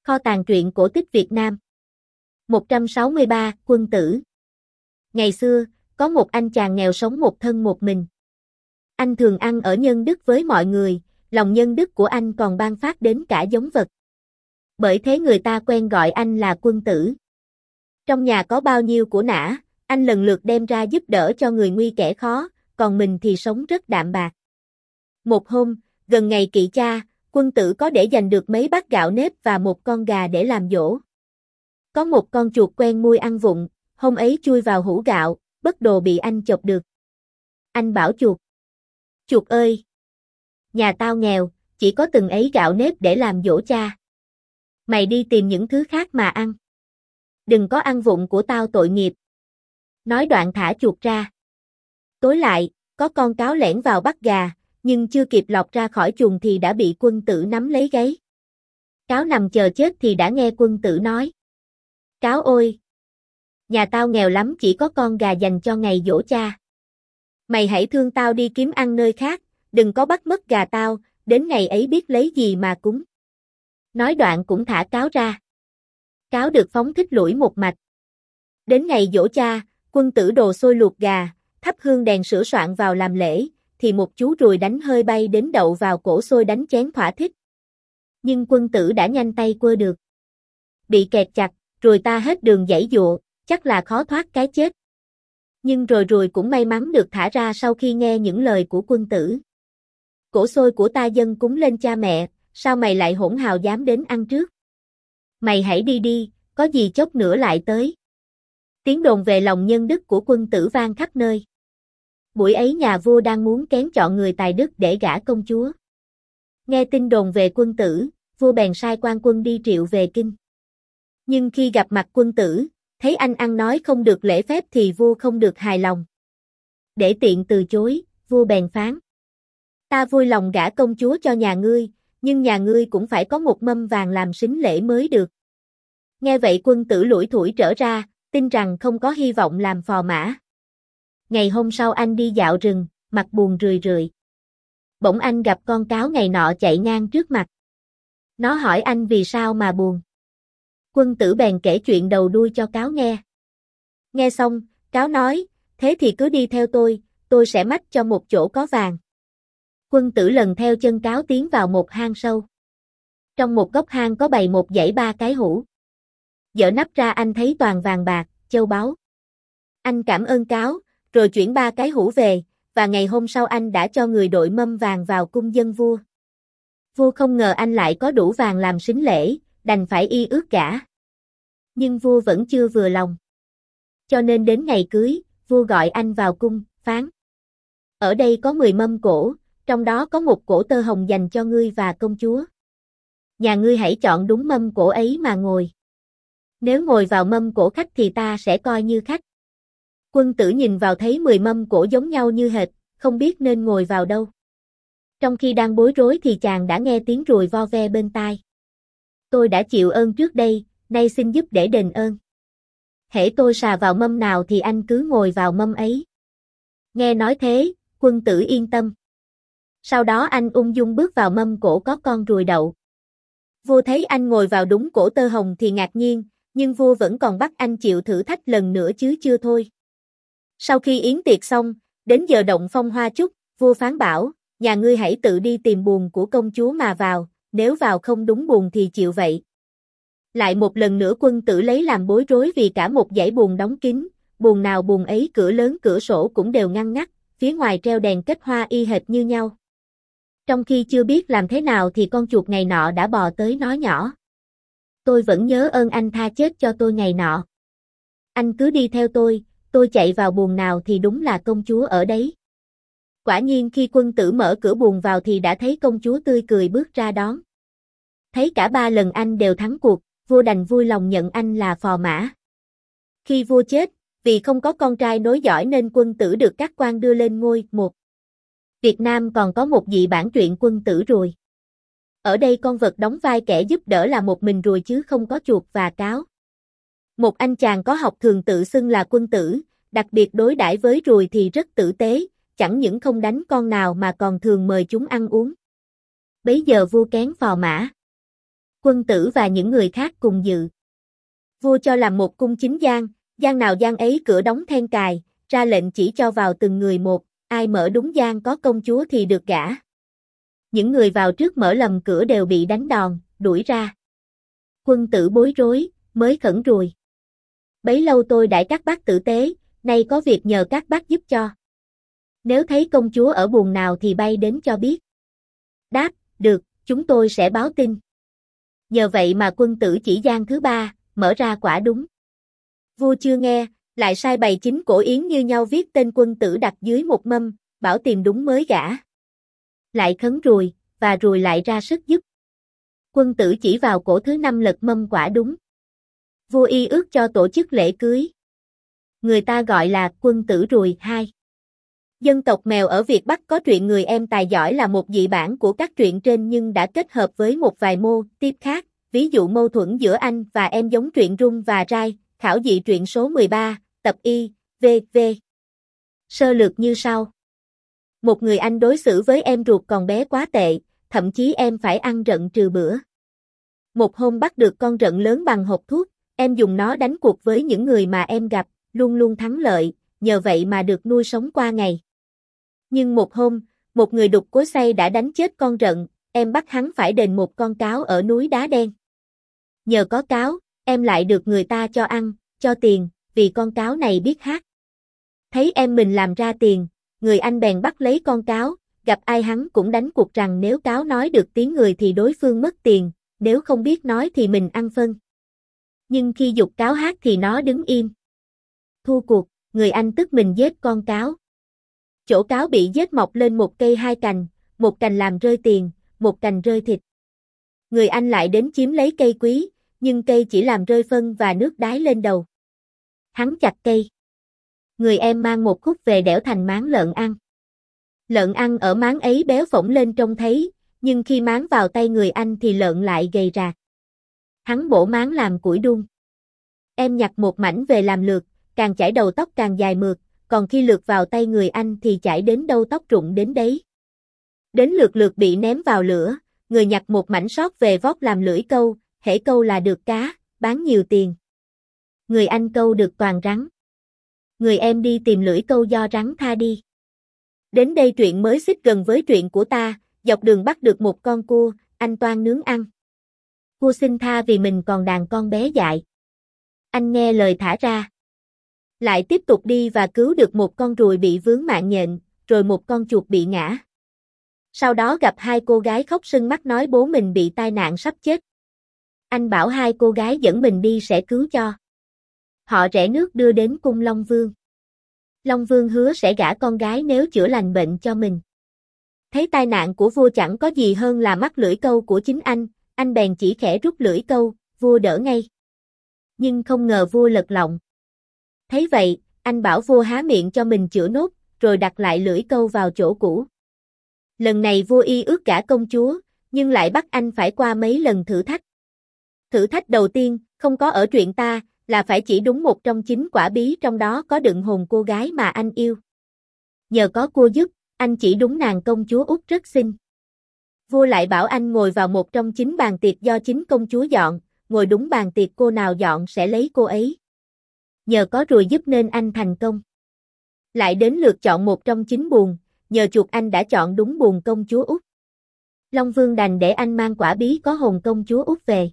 Kho tàng truyện cổ tích Việt Nam. 163, Quân tử. Ngày xưa, có một anh chàng nghèo sống một thân một mình. Anh thường ăn ở nhân đức với mọi người, lòng nhân đức của anh còn ban phát đến cả giống vật. Bởi thế người ta quen gọi anh là quân tử. Trong nhà có bao nhiêu của nã, anh lần lượt đem ra giúp đỡ cho người nguy kẻ khó, còn mình thì sống rất đạm bạc. Một hôm, gần ngày kỵ cha, quân tử có để dành được mấy bát gạo nếp và một con gà để làm giỗ. Có một con chuột quen mui ăn vụng, hôm ấy chui vào hũ gạo, bất đồ bị anh chộp được. Anh bảo chuột: "Chuột ơi! Nhà tao nghèo, chỉ có từng ấy gạo nếp để làm giỗ cha. Mày đi tìm những thứ khác mà ăn. Đừng có ăn vụng của tao tội nghiệp." Nói đoạn thả chuột ra. Tối lại, có con cáo lẻn vào bắt gà, nhưng chưa kịp lọt ra khỏi chuồng thì đã bị quân tử nắm lấy gáy. Cáo nằm chờ chết thì đã nghe quân tử nói: "Cáo ôi! Nhà tao nghèo lắm, chỉ có con gà dành cho ngày giỗ cha. Mày hãy thương tao đi kiếm ăn nơi khác, đừng có bắt mất gà tao, đến ngày ấy biết lấy gì mà cúng." Nói đoạn cũng thả cáo ra. Cáo được phóng thích lủi một mạch. Đến ngày giỗ cha, quân tử đồ xôi luộc gà, thắp hương đèn sửa soạn vào làm lễ, thì một chú ruồi đánh hơi bay đến đậu vào cổ xôi đánh chén thỏa thích. Nhưng quân tử đã nhanh tay quơ được. Bị kẹt chặt, ruồi ta hết đường giãy giụa, chắc là khó thoát cái chết. Nhưng rồi ruồi cũng may mắn được thả ra sau khi nghe những lời của quân tử. "Cổ xôi của ta dâng cúng lên cha mẹ, sao mày lại hỗn hào dám đến ăn trước? Mày hãy đi đi, có gì chốc nữa lại tới." Tiếng đồn về lòng nhân đức của quân tử vang khắp nơi. Buổi ấy nhà vua đang muốn kén chọn người tài đức để gả công chúa. Nghe tin đồn về quân tử, vua bèn sai quan quân đi triệu về kinh. Nhưng khi gặp mặt quân tử, thấy anh ăn nói không được lễ phép thì vua không được hài lòng. Để tiện từ chối, vua bèn phán: "Ta vui lòng gả công chúa cho nhà ngươi, nhưng nhà ngươi cũng phải có một mâm vàng làm sính lễ mới được." Nghe vậy quân tử lủi thủi trở ra, tin rằng không có hy vọng làm phò mã. Ngày hôm sau anh đi dạo rừng, mặt buồn rười rượi. Bỗng anh gặp con cáo ngày nọ chạy ngang trước mặt. Nó hỏi anh vì sao mà buồn. Quân tử bèn kể chuyện đầu đuôi cho cáo nghe. Nghe xong, cáo nói: "Thế thì cứ đi theo tôi sẽ mách cho một chỗ có vàng." Quân tử lần theo chân cáo tiến vào một hang sâu. Trong một góc hang có bày một dãy 3 cái hũ. Dở nắp ra anh thấy toàn vàng bạc, châu báu. Anh cảm ơn cáo, rồi chuyển 3 cái hũ về, và ngày hôm sau anh đã cho người đội mâm vàng vào cung dâng vua. Vua không ngờ anh lại có đủ vàng làm sính lễ, đành phải y ước gả. Nhưng vua vẫn chưa vừa lòng. Cho nên đến ngày cưới, vua gọi anh vào cung, phán: "Ở đây có 10 mâm cỗ, trong đó có một cỗ tơ hồng dành cho ngươi và công chúa. Nhà ngươi hãy chọn đúng mâm cỗ ấy mà ngồi. Nếu ngồi vào mâm cỗ khách thì ta sẽ coi như khách." Quân tử nhìn vào thấy 10 mâm cỗ giống nhau như hệt, không biết nên ngồi vào đâu. Trong khi đang bối rối thì chàng đã nghe tiếng ruồi vo ve bên tai. "Tôi đã chịu ơn trước đây, nay xin giúp để đền ơn. Hễ tôi sà vào mâm nào thì anh cứ ngồi vào mâm ấy." Nghe nói thế, quân tử yên tâm. Sau đó anh ung dung bước vào mâm cỗ có con ruồi đậu. Vua thấy anh ngồi vào đúng cỗ tơ hồng thì ngạc nhiên, nhưng vua vẫn còn bắt anh chịu thử thách lần nữa chứ chưa thôi. Sau khi yến tiệc xong, đến giờ động phong hoa chúc, vua phán bảo: "Nhà ngươi hãy tự đi tìm buồng của công chúa mà vào, nếu vào không đúng buồng thì chịu vậy." Lại một lần nữa quân tử lấy làm bối rối vì cả một dãy buồng đóng kín, buồng nào buồng ấy cửa lớn cửa sổ cũng đều ngăn ngắt, phía ngoài treo đèn kết hoa y hệt như nhau. Trong khi chưa biết làm thế nào thì con chuột ngày nọ đã bò tới nói nhỏ: "Tôi vẫn nhớ ơn anh tha chết cho tôi ngày nọ. Anh cứ đi theo tôi chạy vào buồng nào thì đúng là công chúa ở đấy." Quả nhiên khi quân tử mở cửa buồng vào thì đã thấy công chúa tươi cười bước ra đón. Thấy cả 3 lần anh đều thắng cuộc, vua đành vui lòng nhận anh là phò mã. Khi vua chết, vì không có con trai nối dõi nên quân tử được các quan đưa lên ngôi. Việt Nam còn có một dị bản truyện quân tử ruồi. Ở đây con vật đóng vai kẻ giúp đỡ là một mình ruồi chứ không có chuột và cáo. Một anh chàng có học thường tự xưng là quân tử, đặc biệt đối đãi với ruồi thì rất tử tế, chẳng những không đánh con nào mà còn thường mời chúng ăn uống. Bấy giờ vua kén phò mã. Quân Tử và những người khác cùng dự. Vua cho làm một cung chính gian, gian nào gian ấy cửa đóng then cài, ra lệnh chỉ cho vào từng người một, ai mở đúng gian có công chúa thì được gả. Những người vào trước mở lầm cửa đều bị đánh đòn, đuổi ra. Quân Tử bối rối, mới khẩn rùi. Bấy lâu tôi đãi các bác tử tế, nay có việc nhờ các bác giúp cho. Nếu thấy công chúa ở buồng nào thì bay đến cho biết. Đáp, được, chúng tôi sẽ báo tin. Nhờ vậy mà Quân Tử chỉ gian thứ ba, mở ra quả đúng. Vua chưa nghe, lại sai bày 9 cổ yến như nhau viết tên Quân Tử đặt dưới một mâm, bảo tìm đúng mới gả. Lại khấn rùi, và rùi lại ra sức giúp. Quân Tử chỉ vào cổ thứ 5 lật mâm quả đúng. Vua y ước cho tổ chức lễ cưới. Người ta gọi là Quân Tử rùi 2. Dân tộc Mèo ở Việt Bắc có truyện người em tài giỏi là một dị bản của các truyện trên nhưng đã kết hợp với một vài mô típ khác, ví dụ mâu thuẫn giữa anh và em giống truyện Rung và Rai, khảo dị truyện số 13, tập Y, v.v. Sơ lược như sau. Một người anh đối xử với em ruột còn bé quá tệ, thậm chí em phải ăn rận trừ bữa. Một hôm bắt được con rận lớn bằng hộp thuốc, em dùng nó đánh cuộc với những người mà em gặp, luôn luôn thắng lợi, nhờ vậy mà được nuôi sống qua ngày. Nhưng một hôm, một người đục cối xay đã đánh chết con rận, em bắt hắn phải đền một con cáo ở núi Đá Đen. Nhờ có cáo, em lại được người ta cho ăn, cho tiền, vì con cáo này biết hát. Thấy em mình làm ra tiền, người anh bèn bắt lấy con cáo, gặp ai hắn cũng đánh cuộc rằng nếu cáo nói được tiếng người thì đối phương mất tiền, nếu không biết nói thì mình ăn phân. Nhưng khi giục cáo hát thì nó đứng im. Thua cuộc, người anh tức mình giết con cáo. Chỗ cáo bị giết mọc lên một cây 2 cành, một cành làm rơi tiền, một cành rơi thịt. Người anh lại đến chiếm lấy cây quý, nhưng cây chỉ làm rơi phân và nước đái lên đầu. Hắn chặt cây. Người em mang một khúc về đẽo thành máng lợn ăn. Lợn ăn ở máng ấy béo phổng lên trông thấy, nhưng khi máng vào tay người anh thì lợn lại gầy rạc. Hắn bổ máng làm củi đun. Em nhặt một mảnh về làm lược, càng chải đầu tóc càng dài mượt, còn khi lược vào tay người anh thì chải đến đâu tóc rụng đến đấy. Đến lượt lượt bị ném vào lửa, người nhặt một mảnh sót về vót làm lưỡi câu, hễ câu là được cá, bán nhiều tiền. Người anh câu được toàn rắn. Người em đi tìm lưỡi câu do rắn tha đi. Đến đây truyện mới xích gần với truyện của ta, dọc đường bắt được một con cua, anh toan nướng ăn. Cua xin tha vì mình còn đàn con bé dại. Anh nghe lời thả ra. Lại tiếp tục đi và cứu được một con ruồi bị vướng mạng nhện, rồi một con chuột bị ngã. Sau đó gặp 2 cô gái khóc sưng mắt nói bố mình bị tai nạn sắp chết. Anh bảo 2 cô gái dẫn mình đi sẽ cứu cho. Họ rẽ nước đưa đến cung Long Vương. Long Vương hứa sẽ gả con gái nếu chữa lành bệnh cho mình. Thấy tai nạn của vua chẳng có gì hơn là mắc lưỡi câu của chính anh bèn chỉ khẽ rút lưỡi câu, vua đỡ ngay. Nhưng không ngờ vua lật lọng. Thấy vậy, anh bảo vua há miệng cho mình chữa nốt, rồi đặt lại lưỡi câu vào chỗ cũ. Lần này vua y ước gả công chúa, nhưng lại bắt anh phải qua mấy lần thử thách. Thử thách đầu tiên, không có ở truyện ta, là phải chỉ đúng một trong 9 quả bí trong đó có đựng hồn cô gái mà anh yêu. Nhờ có cua giúp, anh chỉ đúng nàng công chúa Út rất xinh. Vua lại bảo anh ngồi vào một trong 9 bàn tiệc do 9 công chúa dọn, ngồi đúng bàn tiệc cô nào dọn sẽ lấy cô ấy. Nhờ có ruồi giúp nên anh thành công. Lại đến lượt chọn một trong 9 buồng, nhờ chuột anh đã chọn đúng buồng công chúa Út. Long Vương đành để anh mang quả bí có hồn công chúa Út về.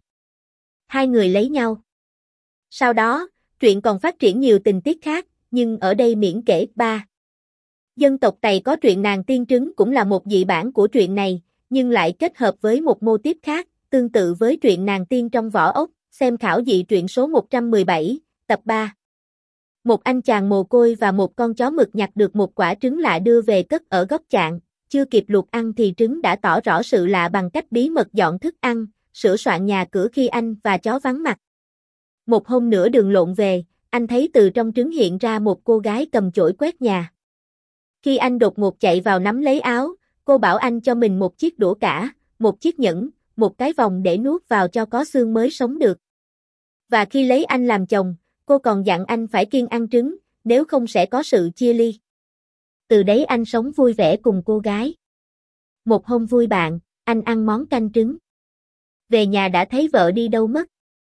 2 người lấy nhau. Sau đó, truyện còn phát triển nhiều tình tiết khác, nhưng ở đây miễn kể. 3. Dân tộc Tày có truyện nàng tiên trứng cũng là một dị bản của truyện này, nhưng lại kết hợp với một mô típ khác, tương tự với truyện nàng tiên trong vỏ ốc, xem khảo dị truyện số 117, tập 3. Một anh chàng mồ côi và một con chó mực nhặt được một quả trứng lạ đưa về cất ở góc chạn, chưa kịp luộc ăn thì trứng đã tỏ rõ sự lạ bằng cách bí mật dọn thức ăn, sửa soạn nhà cửa khi anh và chó vắng mặt. Một hôm nửa đường lộn về, anh thấy từ trong trứng hiện ra một cô gái cầm chổi quét nhà. Khi anh đột ngột chạy vào nắm lấy áo, cô bảo anh cho mình một chiếc đũa cả, một chiếc nhẫn, một cái vòng để nuốt vào cho có xương mới sống được. Và khi lấy anh làm chồng, cô còn dặn anh phải kiêng ăn trứng, nếu không sẽ có sự chia ly. Từ đấy anh sống vui vẻ cùng cô gái. Một hôm vui bạn, anh ăn món canh trứng. Về nhà đã thấy vợ đi đâu mất.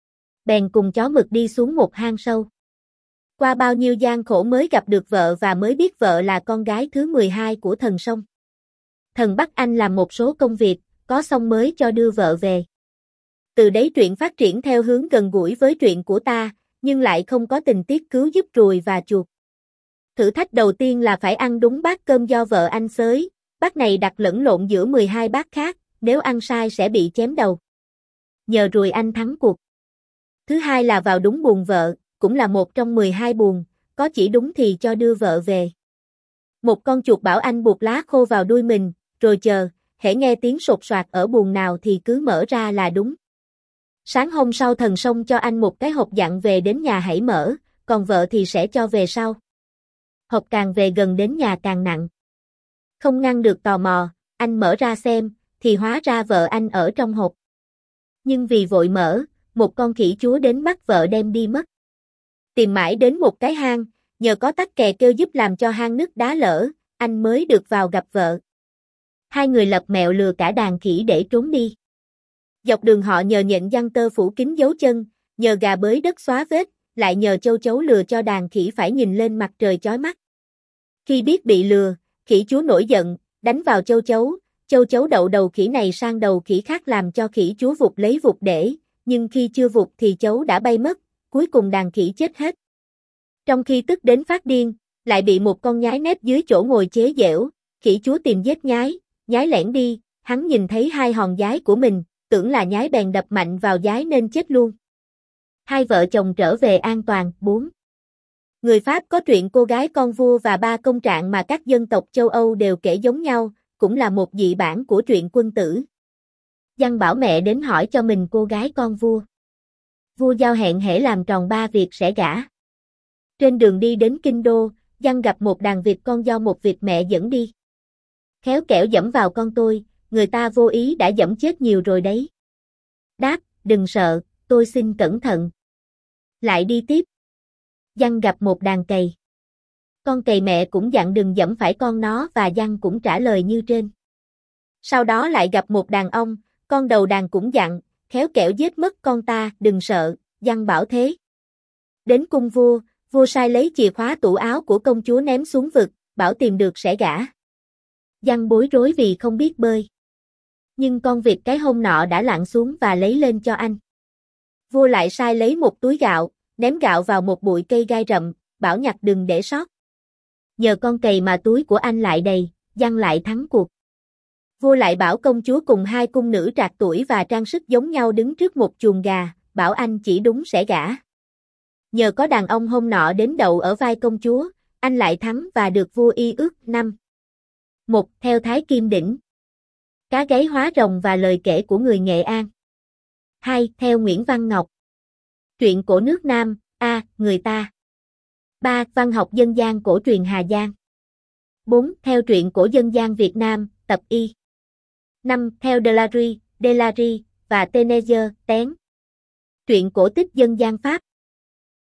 Bèn cùng chó mực đi xuống một hang sâu. Qua bao nhiêu gian khổ mới gặp được vợ và mới biết vợ là con gái thứ 12 của thần sông. Thần bắt anh làm một số công việc, có xong mới cho đưa vợ về. Từ đấy truyện phát triển theo hướng gần gũi với truyện của ta, nhưng lại không có tình tiết cứu giúp ruồi và chuột. Thử thách đầu tiên là phải ăn đúng bát cơm do vợ anh xới, bát này đặt lẫn lộn giữa 12 bát khác, nếu ăn sai sẽ bị chém đầu. Nhờ ruồi anh thắng cuộc. Thứ hai là vào đúng buồng vợ, cũng là một trong 12 buồng, có chỉ đúng thì cho đưa vợ về. Một con chuột bảo anh buộc lá khô vào đuôi mình, rồi chờ, hễ nghe tiếng sột soạt ở buồng nào thì cứ mở ra là đúng. Sáng hôm sau thần sông cho anh một cái hộp dặn về đến nhà hãy mở, còn vợ thì sẽ cho về sau. Hộp càng về gần đến nhà càng nặng. Không ngăn được tò mò, anh mở ra xem, thì hóa ra vợ anh ở trong hộp. Nhưng vì vội mở, một con khỉ chúa đến bắt vợ đem đi mất. Tìm mãi đến một cái hang, nhờ có tắc kè kêu giúp làm cho hang nứt đá lở, anh mới được vào gặp vợ. Hai người lập mẹo lừa cả đàn khỉ để trốn đi. Dọc đường họ nhờ nhện giăng tơ phủ kín dấu chân, nhờ gà bới đất xóa vết, lại nhờ châu chấu lừa cho đàn khỉ phải nhìn lên mặt trời chói mắt. Khi biết bị lừa, khỉ chúa nổi giận, đánh vào châu chấu đậu đầu khỉ này sang đầu khỉ khác làm cho khỉ chúa vụt lấy vụt để, nhưng khi chưa vụt thì chấu đã bay mất, cuối cùng đàn khỉ chết hết. Trong khi tức đến phát điên, lại bị một con nhái nép dưới chỗ ngồi chế giễu, khỉ chúa tìm giết nhái lẻn đi, hắn nhìn thấy hai hòn giái của mình, tưởng là nhái bèn đập mạnh vào giái nên chết luôn. Hai vợ chồng trở về an toàn. 4. Người Pháp có truyện cô gái con vua và ba công trạng mà các dân tộc châu Âu đều kể giống nhau, cũng là một dị bản của truyện quân tử. Giăng bảo mẹ đến hỏi cho mình cô gái con vua. Vua giao hẹn hễ làm tròn 3 việc sẽ gả. Trên đường đi đến kinh đô, Giăng gặp một đàn vịt con do một vịt mẹ dẫn đi. Khéo kẻo dẫm vào con tôi, người ta vô ý đã dẫm chết nhiều rồi đấy. Đáp, đừng sợ, tôi xin cẩn thận. Lại đi tiếp. Giăng gặp một đàn cầy. Con cầy mẹ cũng dặn đừng dẫm phải con nó và Giăng cũng trả lời như trên. Sau đó lại gặp một đàn ong, con đầu đàn cũng dặn, khéo kẻo giết mất con ta, đừng sợ, Giăng bảo thế. Đến cung vua, vua sai lấy chìa khóa tủ áo của công chúa ném xuống vực, bảo tìm được sẽ gả. Giăng bối rối vì không biết bơi. Nhưng con vịt cái hôm nọ đã lặn xuống và lấy lên cho anh. Vua lại sai lấy một túi gạo, ném gạo vào một bụi cây gai rậm, bảo nhặt đừng để sót. Nhờ con cầy mà túi của anh lại đầy, Giăng lại thắng cuộc. Vua lại bảo công chúa cùng hai cung nữ trạc tuổi và trang sức giống nhau đứng trước một chuồng gà, bảo anh chỉ đúng sẽ gả. Nhờ có đàn ông hôm nọ đến đậu ở vai công chúa, anh lại thắng và được vua y ước. 5. 1. Theo Thái Kim Đỉnh. Cá gáy hóa rồng và lời kể của người Nghệ An. 2. Theo Nguyễn Văn Ngọc. Truyện cổ nước Nam, người ta. 3. Văn học dân gian cổ truyền Hà Giang. 4. Theo truyện cổ dân gian Việt Nam, tập Y. 5. Theo Delary và Tenezer, Tén. Truyện cổ tích dân gian Pháp.